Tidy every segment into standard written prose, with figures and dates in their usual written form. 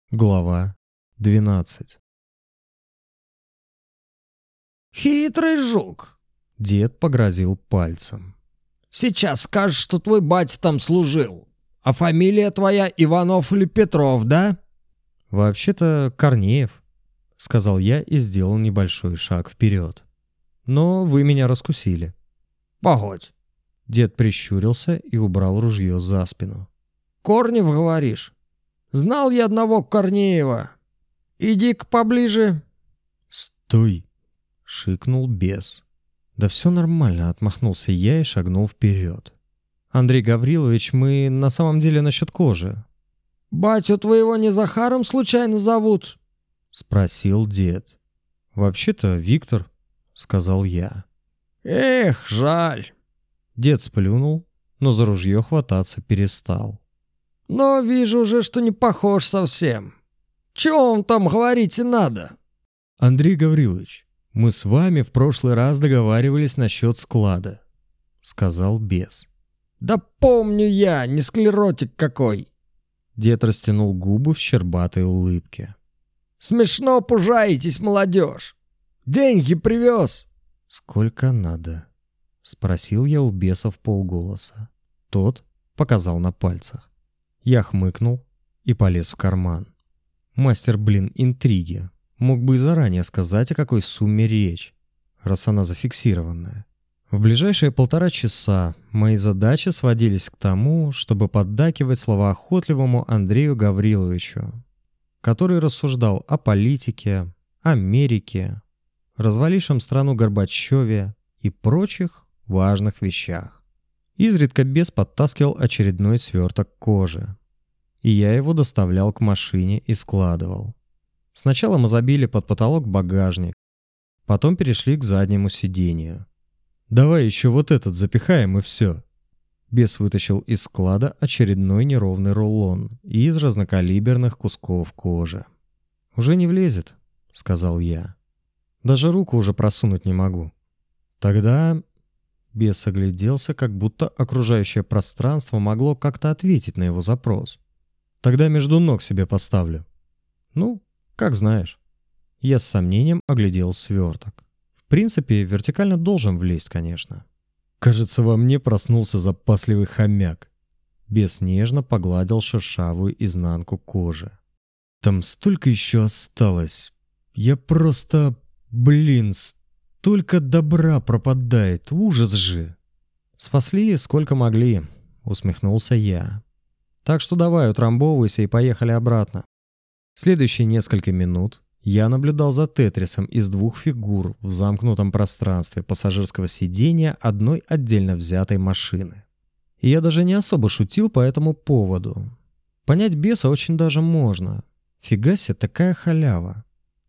Глава 12. «Хитрый жук!» — Дед погрозил пальцем. «Сейчас скажешь, что твой батя там служил. А фамилия твоя Иванов или Петров, да?» «Вообще-то Корнеев», — сказал я и сделал небольшой шаг вперед. «Но вы меня раскусили». «Погодь. Дед прищурился и убрал ружье за спину. Корнев, говоришь? Знал я одного Корнеева. Иди-ка поближе». «Стой!» — шикнул бес. «Да все нормально», — отмахнулся я и шагнул вперед. «Андрей Гаврилович, мы на самом деле насчет кожи». «Батю твоего не Захаром случайно зовут?» — спросил дед. «Вообще-то Виктор», — сказал я. «Эх, жаль». Дед сплюнул, но за ружье хвататься перестал. «Но вижу уже, что не похож совсем. Чего вам там говорить и надо?» «Андрей Гаврилович, мы с вами в прошлый раз договаривались насчет склада», — сказал бес. «Да помню я, не склеротик какой». Дед растянул губы в щербатой улыбке. «Смешно пужаетесь, молодежь. Деньги привез». «Сколько надо?» — спросил я у беса вполголоса. Тот показал на пальцах. Я хмыкнул и полез в карман. Мастер, интриги. Мог бы и заранее сказать, о какой сумме речь, раз она зафиксированная. В ближайшие 1,5 часа мои задачи сводились к тому, чтобы поддакивать словоохотливому Андрею Гавриловичу, который рассуждал о политике, Америке, развалившем страну Горбачеве и прочих важных вещах. Изредка бес подтаскивал очередной сверток кожи, и я его доставлял к машине и складывал. Сначала мы забили под потолок багажник, потом перешли к заднему сиденью. «Давай еще вот этот запихаем и все». Бес вытащил из склада очередной неровный рулон из разнокалиберных кусков кожи. «Уже не влезет», — сказал я. «Даже руку уже просунуть не могу». «Тогда...» Бес огляделся, как будто окружающее пространство могло как-то ответить на его запрос. «Тогда между ног себе поставлю». «Ну, как знаешь». Я с сомнением оглядел сверток. В принципе, вертикально должен влезть, конечно. Кажется, во мне проснулся запасливый хомяк. Бес нежно погладил шершавую изнанку кожи. Там столько еще осталось. Я просто... столько добра пропадает. Ужас же. Спасли сколько могли, усмехнулся я. Так что давай, утрамбовывайся и поехали обратно. Следующие несколько минут я наблюдал за тетрисом из 2 фигур в замкнутом пространстве пассажирского сидения одной отдельно взятой машины. И я даже не особо шутил по этому поводу. Понять беса очень даже можно. Фига себе, такая халява.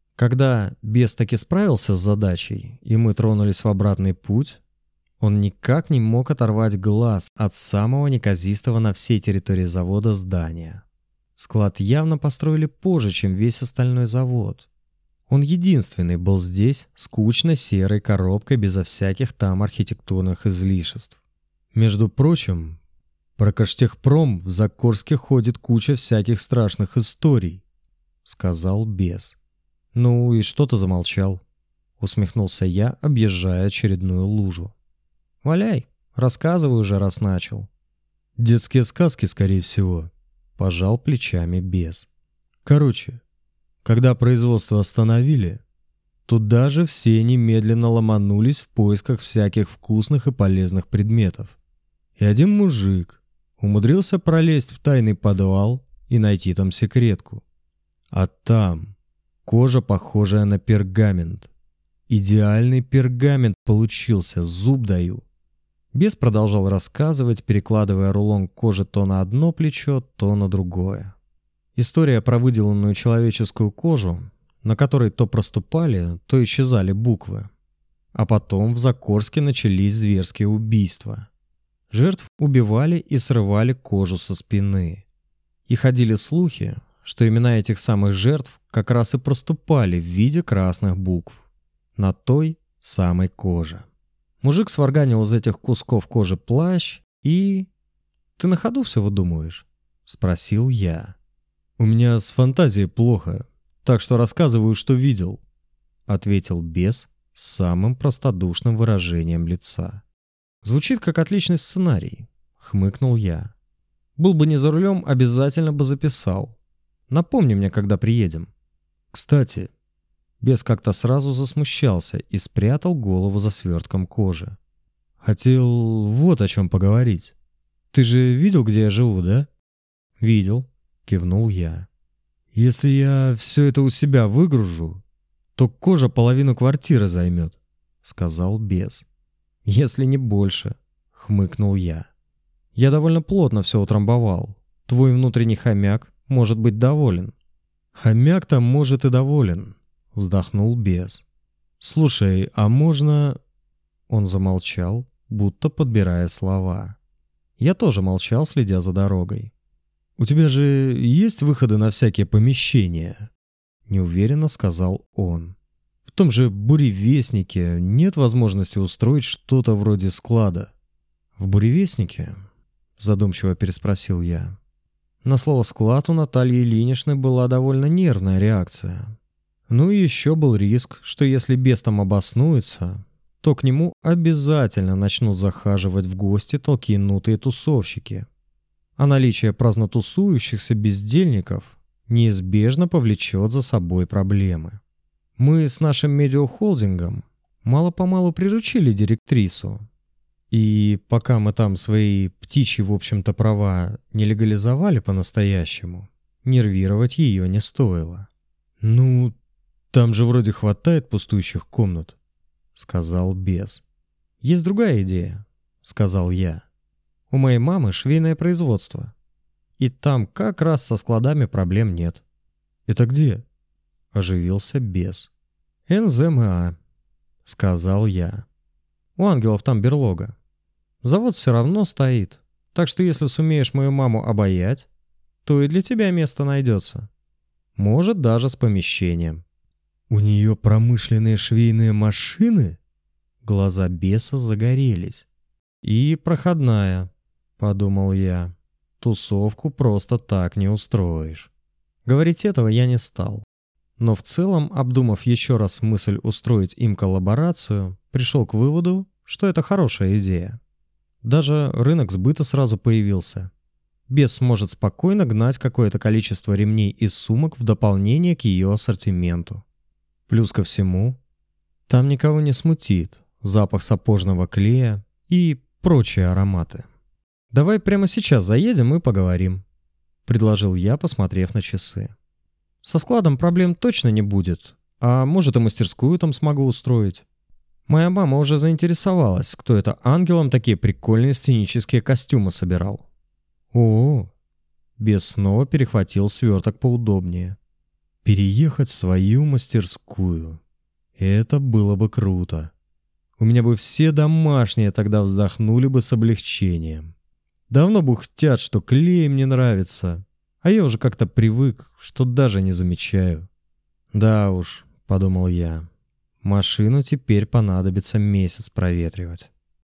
Когда бес таки справился с задачей, и мы тронулись в обратный путь, он никак не мог оторвать глаз от самого неказистого на всей территории завода здания. Склад явно построили позже, чем весь остальной завод. Он единственный был здесь скучной серой коробкой безо всяких там архитектурных излишеств. Между прочим, про Каштехпром в Закорске ходит куча всяких страшных историй, сказал бес. «Ну и что ты замолчал?» — усмехнулся я, объезжая очередную лужу. «Валяй, рассказывай уже, раз начал». «Детские сказки, скорее всего», — пожал плечами бес. «Короче, когда производство остановили, туда же все немедленно ломанулись в поисках всяких вкусных и полезных предметов. И один мужик умудрился пролезть в тайный подвал и найти там секретку. А там... кожа, похожая на пергамент. Идеальный пергамент получился, зуб даю». Бес продолжал рассказывать, перекладывая рулон кожи то на одно плечо, то на другое. История про выделанную человеческую кожу, на которой то проступали, то исчезали буквы. А потом в Закорске начались зверские убийства. Жертв убивали и срывали кожу со спины. И ходили слухи, что имена этих самых жертв как раз и проступали в виде красных букв на той самой коже. Мужик сварганил из этих кусков кожи плащ и... «Ты на ходу все выдумываешь?» — спросил я. «У меня с фантазией плохо, так что рассказываю, что видел», — ответил бес с самым простодушным выражением лица. «Звучит как отличный сценарий», — хмыкнул я. «Был бы не за рулем, обязательно бы записал. Напомни мне, когда приедем». «Кстати...» Бес как-то сразу засмущался и спрятал голову за свертком кожи. «Хотел вот о чем поговорить. Ты же видел, где я живу, да?» «Видел», — кивнул я. «Если я все это у себя выгружу, то кожа половину квартиры займет», — сказал бес. «Если не больше», — хмыкнул я. «Я довольно плотно все утрамбовал. Твой внутренний хомяк может быть доволен». «Хомяк-то может и доволен», — вздохнул бес. «Слушай, а можно...» Он замолчал, будто подбирая слова. Я тоже молчал, следя за дорогой. «У тебя же есть выходы на всякие помещения?» Неуверенно сказал он. «В том же буревестнике нет возможности устроить что-то вроде склада». «В буревестнике?» Задумчиво переспросил я. На слово «склад» у Натальи Ильиничны была довольно нервная реакция. Ну и еще был риск, что если бес там обоснуется, то к нему обязательно начнут захаживать в гости толкинутые тусовщики. А наличие празднотусующихся бездельников неизбежно повлечет за собой проблемы. Мы с нашим медиахолдингом мало-помалу приручили директрису. И пока мы там свои птичьи, в общем-то, права не легализовали по-настоящему, нервировать ее не стоило. «Ну, там же вроде хватает пустующих комнат», — сказал бес. «Есть другая идея», — сказал я. «У моей мамы швейное производство. И там как раз со складами проблем нет». «Это где?» — оживился бес. «НЗМА», — сказал я. «У ангелов там берлога. Завод все равно стоит, так что если сумеешь мою маму обаять, то и для тебя место найдется. Может, даже с помещением». «У нее промышленные швейные машины?» Глаза беса загорелись. «И проходная», — подумал я. «Тусовку просто так не устроишь». Говорить этого я не стал. Но в целом, обдумав еще раз мысль устроить им коллаборацию, пришел к выводу, что это хорошая идея. Даже рынок сбыта сразу появился. Бес сможет спокойно гнать какое-то количество ремней и сумок в дополнение к ее ассортименту. Плюс ко всему, там никого не смутит запах сапожного клея и прочие ароматы. «Давай прямо сейчас заедем и поговорим», — предложил я, посмотрев на часы. «Со складом проблем точно не будет, а может и мастерскую там смогу устроить. Моя мама уже заинтересовалась, кто это ангелам такие прикольные сценические костюмы собирал». «О!» — бес снова перехватил сверток поудобнее. «Переехать в свою мастерскую. Это было бы круто. У меня бы все домашние тогда вздохнули бы с облегчением. Давно бухтят, что клей мне нравится, а я уже как-то привык, что даже не замечаю». «Да уж», — подумал я, — «машину теперь понадобится месяц проветривать».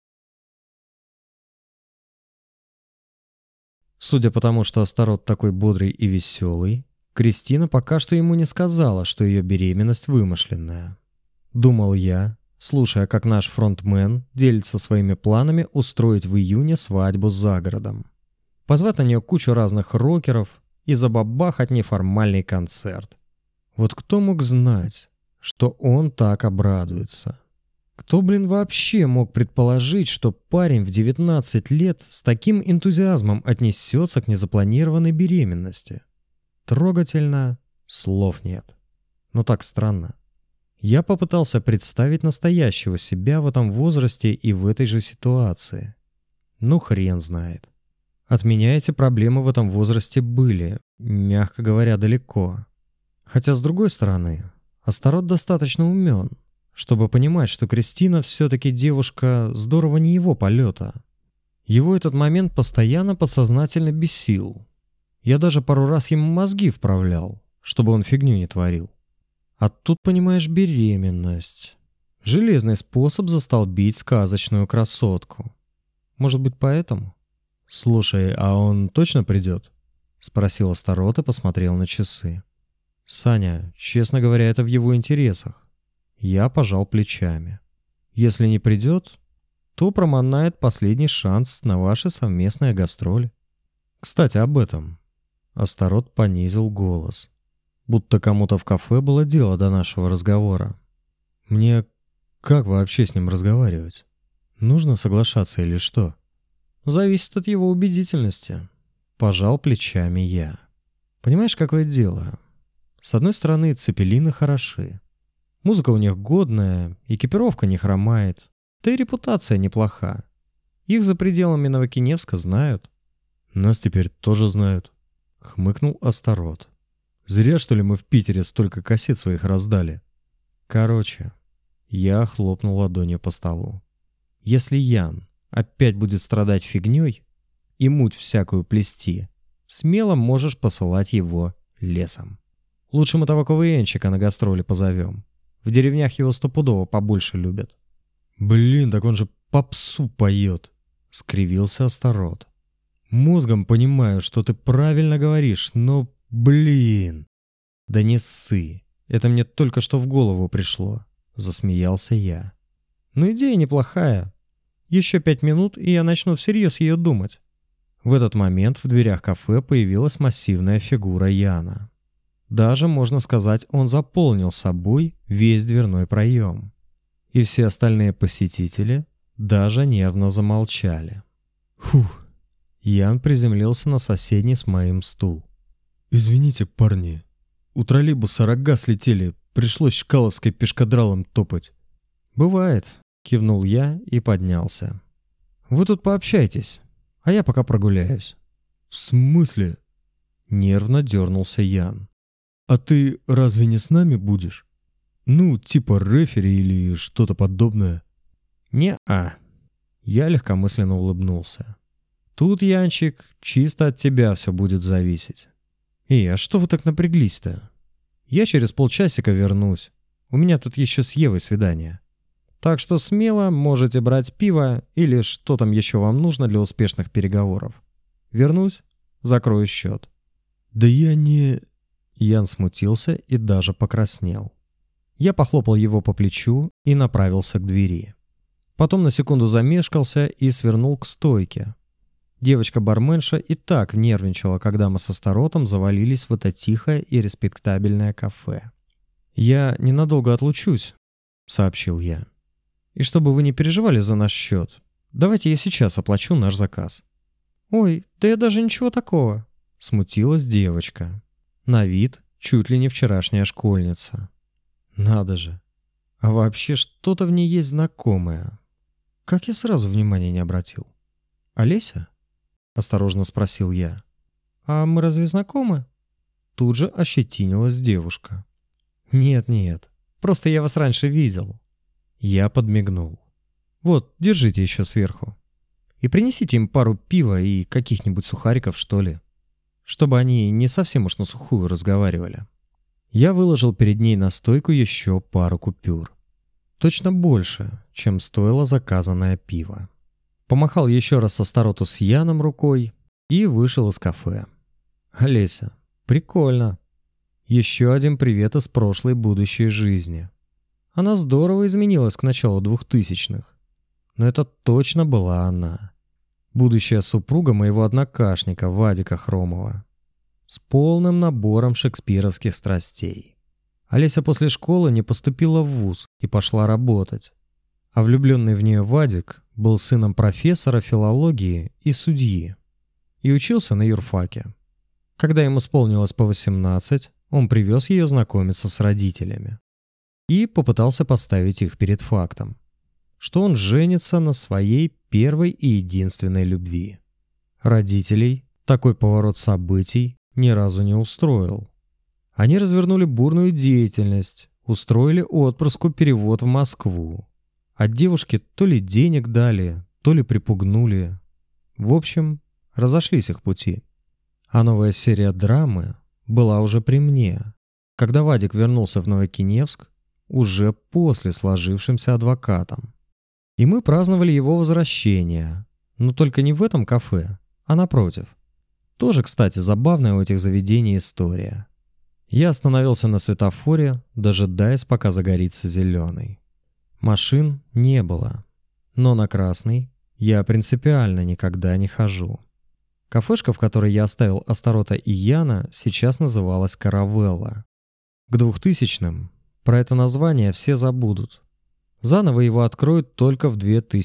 Судя по тому, что Астарот такой бодрый и веселый, Кристина пока что ему не сказала, что ее беременность вымышленная. Думал я, слушая, как наш фронтмен делится своими планами устроить в июне свадьбу за городом. Позвать на нее кучу разных рокеров и забабахать неформальный концерт. Вот кто мог знать, что он так обрадуется? Кто, вообще мог предположить, что парень в 19 лет с таким энтузиазмом отнесется к незапланированной беременности? Трогательно, слов нет. Но так странно. Я попытался представить настоящего себя в этом возрасте и в этой же ситуации. Ну хрен знает. От меня эти проблемы в этом возрасте были, мягко говоря, далеко. Хотя, с другой стороны, Астарот достаточно умен, чтобы понимать, что Кристина все-таки девушка здорово не его полета. Его этот момент постоянно подсознательно бесил. Я даже пару раз ему мозги вправлял, чтобы он фигню не творил. А тут, понимаешь, беременность. Железный способ застолбить сказочную красотку. Может быть, поэтому? «Слушай, а он точно придет?» спросил Астарот и посмотрел на часы. «Саня, честно говоря, это в его интересах». Я пожал плечами. «Если не придет, то проманает последний шанс на ваши совместные гастроли. Кстати, об этом». Астарот понизил голос, будто кому-то в кафе было дело до нашего разговора. «Мне как вообще с ним разговаривать? Нужно соглашаться или что?» «Зависит от его убедительности», — пожал плечами я. «Понимаешь, какое дело? С одной стороны, цепелины хороши. Музыка у них годная, экипировка не хромает, да и репутация неплоха. Их за пределами Новокиневска знают». «Нас теперь тоже знают», — хмыкнул Астарот. «Зря, что ли, мы в Питере столько кассет своих раздали?» «Короче», — я хлопнул ладонью по столу. «Если Ян опять будет страдать фигней и муть всякую плести, смело можешь посылать его лесом. Лучше мы того КВНчика на гастроли позовем. В деревнях его стопудово побольше любят». «Блин, так он же попсу поет», — скривился Астарот. «Мозгом понимаю, что ты правильно говоришь, но, блин...» «Да не ссы, это мне только что в голову пришло», — засмеялся я. «Ну идея неплохая. Еще 5 минут, и я начну всерьез ее думать». В этот момент в дверях кафе появилась массивная фигура Яна. Даже, можно сказать, он заполнил собой весь дверной проем. И все остальные посетители даже нервно замолчали. «Фух». Ян приземлился на соседний с моим стул. «Извините, парни, у троллейбуса рога слетели, пришлось Чкаловской пешкадралом топать». «Бывает», — кивнул я и поднялся. «Вы тут пообщайтесь, а я пока прогуляюсь». «В смысле?» — нервно дернулся Ян. «А ты разве не с нами будешь? Ну, типа рефери или что-то подобное?» «Не-а». Я легкомысленно улыбнулся. «Тут, Янчик, чисто от тебя все будет зависеть». «Эй, а что вы так напряглись-то? Я через полчасика вернусь. У меня тут еще с Евой свидание. Так что смело можете брать пиво или что там еще вам нужно для успешных переговоров. Вернусь, закрою счет». «Да я не...» Ян смутился и даже покраснел. Я похлопал его по плечу и направился к двери. Потом на секунду замешкался и свернул к стойке. Девочка-барменша и так нервничала, когда мы со Астаротом завалились в это тихое и респектабельное кафе. «Я ненадолго отлучусь», — сообщил я. «И чтобы вы не переживали за наш счет, давайте я сейчас оплачу наш заказ». «Ой, да я даже ничего такого», — смутилась девочка. На вид чуть ли не вчерашняя школьница. Надо же. А вообще что-то в ней есть знакомое. Как я сразу внимания не обратил. «Олеся?» — осторожно спросил я. «А мы разве знакомы?» Тут же ощетинилась девушка. «Нет, просто я вас раньше видел». Я подмигнул. «Вот, держите еще сверху. И принесите им пару пива и каких-нибудь сухариков, что ли. Чтобы они не совсем уж на сухую разговаривали». Я выложил перед ней на стойку еще пару купюр. Точно больше, чем стоило заказанное пиво. Помахал еще раз Астароту с Яном рукой и вышел из кафе. «Олеся, прикольно. Еще один привет из прошлой будущей жизни. Она здорово изменилась к началу 2000-х. Но это точно была она. Будущая супруга моего однокашника Вадика Хромова. С полным набором шекспировских страстей. Олеся после школы не поступила в вуз и пошла работать. А влюбленный в нее Вадик был сыном профессора филологии и судьи. И учился на юрфаке. Когда ему исполнилось по 18, он привез ее знакомиться с родителями. И попытался поставить их перед фактом, что он женится на своей первой и единственной любви. Родителей такой поворот событий ни разу не устроил. Они развернули бурную деятельность, устроили отпрыску перевод в Москву. От девушки то ли денег дали, то ли припугнули. В общем, разошлись их пути. А новая серия драмы была уже при мне, когда Вадик вернулся в Новокиневск уже после сложившимся адвокатом. И мы праздновали его возвращение, но только не в этом кафе, а напротив. Тоже, кстати, забавная у этих заведений история. Я остановился на светофоре, дожидаясь, пока загорится зеленый. Машин не было, но на красный я принципиально никогда не хожу. Кафешка, в которой я оставил Астарота и Яна, сейчас называлась «Каравелла». К 2000-м про это название все забудут. Заново его откроют только в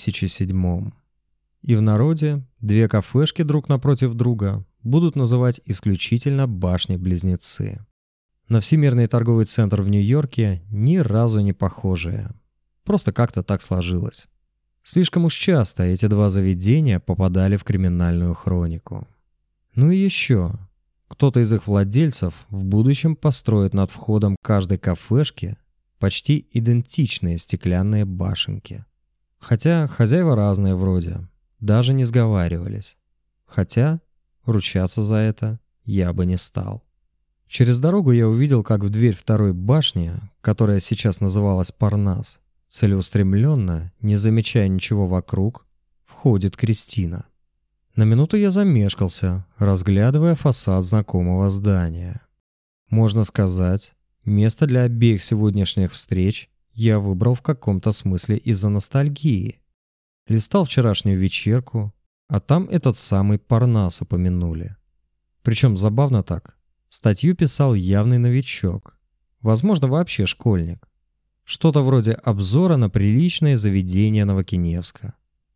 2007-м. И в народе две кафешки друг напротив друга будут называть исключительно «Башни-близнецы». На Всемирный торговый центр в Нью-Йорке ни разу не похожие. Просто как-то так сложилось. Слишком уж часто эти два заведения попадали в криминальную хронику. Ну и еще. Кто-то из их владельцев в будущем построит над входом каждой кафешки почти идентичные стеклянные башенки. Хотя хозяева разные вроде, даже не сговаривались. Хотя ручаться за это я бы не стал. Через дорогу я увидел, как в дверь второй башни, которая сейчас называлась Парнас, целеустремленно, не замечая ничего вокруг, входит Кристина. На минуту я замешкался, разглядывая фасад знакомого здания. Можно сказать, место для обеих сегодняшних встреч я выбрал в каком-то смысле из-за ностальгии. Листал вчерашнюю вечерку, а там этот самый Парнас упомянули. Причем забавно так. Статью писал явный новичок, возможно, вообще школьник. Что-то вроде обзора на приличное заведение Новокиневска.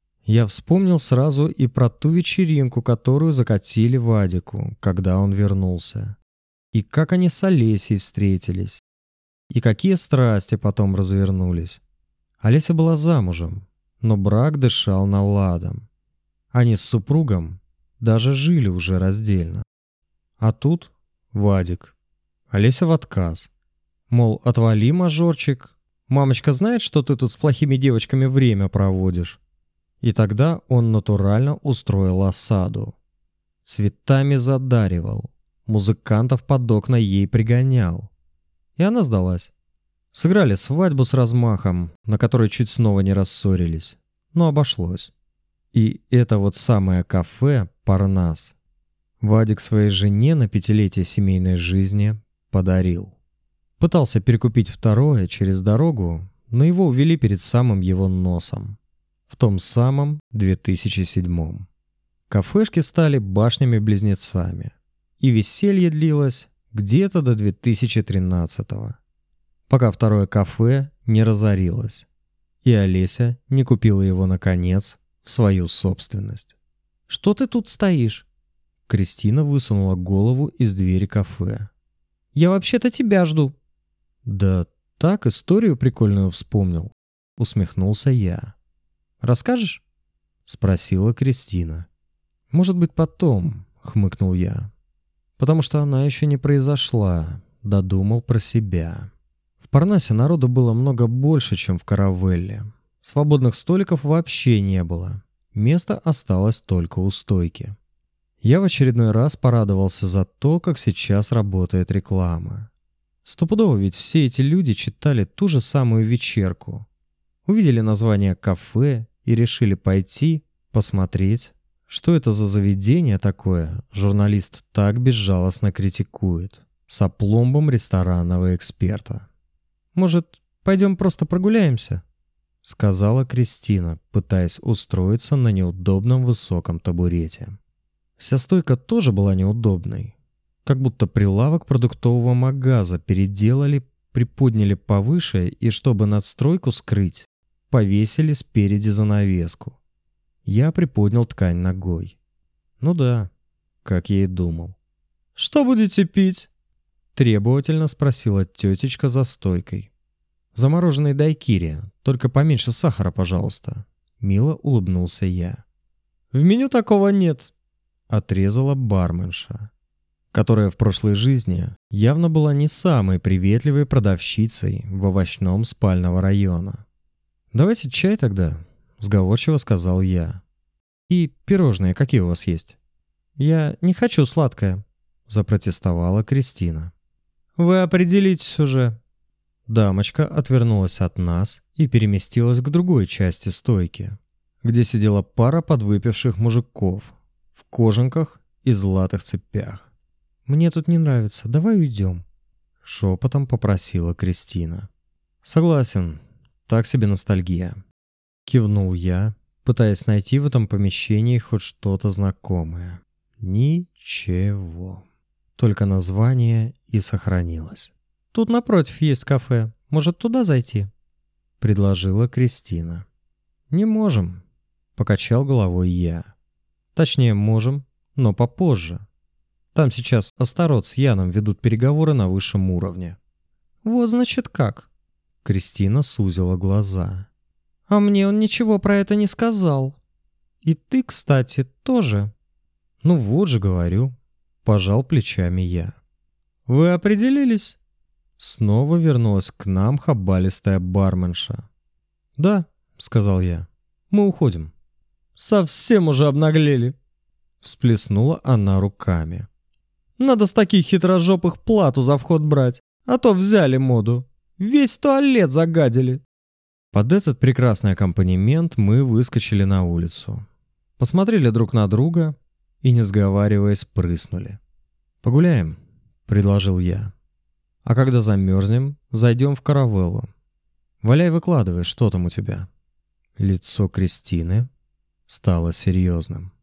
Я вспомнил сразу и про ту вечеринку, которую закатили Вадику, когда он вернулся. И как они с Олесей встретились. И какие страсти потом развернулись. Олеся была замужем, но брак дышал наладом. Они с супругом даже жили уже раздельно. А тут Вадик. Олеся в отказ. Мол, отвали, мажорчик. Мамочка знает, что ты тут с плохими девочками время проводишь. И тогда он натурально устроил осаду. Цветами задаривал. Музыкантов под окна ей пригонял. И она сдалась. Сыграли свадьбу с размахом, на которой чуть снова не рассорились. Но обошлось. И это вот самое кафе «Парнас» Вадик своей жене на 5-летие семейной жизни подарил. Пытался перекупить второе через дорогу, но его увели перед самым его носом. В том самом 2007-м. Кафешки стали башнями-близнецами. И веселье длилось где-то до 2013-го. Пока второе кафе не разорилось. И Олеся не купила его, наконец, в свою собственность. «Что ты тут стоишь?» Кристина высунула голову из двери кафе. «Я вообще-то тебя жду». «Да так, историю прикольную вспомнил», — усмехнулся я. «Расскажешь?» — спросила Кристина. «Может быть, потом», — хмыкнул я. «Потому что она еще не произошла», — додумал про себя. В Парнасе народу было много больше, чем в Каравелле. Свободных столиков вообще не было. Место осталось только у стойки. Я в очередной раз порадовался за то, как сейчас работает реклама. Стопудово ведь все эти люди читали ту же самую вечерку. Увидели название кафе и решили пойти посмотреть, что это за заведение такое журналист так безжалостно критикует, с опломбом ресторанного эксперта. «Может, пойдем просто прогуляемся?» — сказала Кристина, пытаясь устроиться на неудобном высоком табурете. Вся стойка тоже была неудобной. Как будто прилавок продуктового магаза переделали, приподняли повыше и, чтобы надстройку скрыть, повесили спереди занавеску. Я приподнял ткань ногой. Ну да, как я и думал. «Что будете пить?» — требовательно спросила тетечка за стойкой. «Замороженный дайкири, только поменьше сахара, пожалуйста». Мило улыбнулся я. «В меню такого нет», — отрезала барменша, которая в прошлой жизни явно была не самой приветливой продавщицей в овощном спального района. «Давайте чай тогда», — сговорчиво сказал я. «И пирожные какие у вас есть?» «Я не хочу сладкое», — запротестовала Кристина. «Вы определитесь уже». Дамочка отвернулась от нас и переместилась к другой части стойки, где сидела пара подвыпивших мужиков в кожанках и золотых цепях. «Мне тут не нравится, давай уйдем», — шепотом попросила Кристина. «Согласен, так себе ностальгия», — кивнул я, пытаясь найти в этом помещении хоть что-то знакомое. Ничего. Только название и сохранилось. «Тут напротив есть кафе. Может, туда зайти?» — предложила Кристина. «Не можем», — покачал головой я. «Точнее, можем, но попозже. Там сейчас Астарот с Яном ведут переговоры на высшем уровне». «Вот значит как». Кристина сузила глаза. «А мне он ничего про это не сказал. И ты, кстати, тоже». «Ну вот же говорю», — пожал плечами я. «Вы определились?» Снова вернулась к нам хабалистая барменша. «Да», — сказал я, — «мы уходим». «Совсем уже обнаглели», — всплеснула она руками. «Надо с таких хитрожопых плату за вход брать, а то взяли моду. Весь туалет загадили». Под этот прекрасный аккомпанемент мы выскочили на улицу. Посмотрели друг на друга и, не сговариваясь, прыснули. «Погуляем», — предложил я. «А когда замерзнем, зайдем в каравеллу. Валяй, выкладывай, что там у тебя». Лицо Кристины стало серьезным.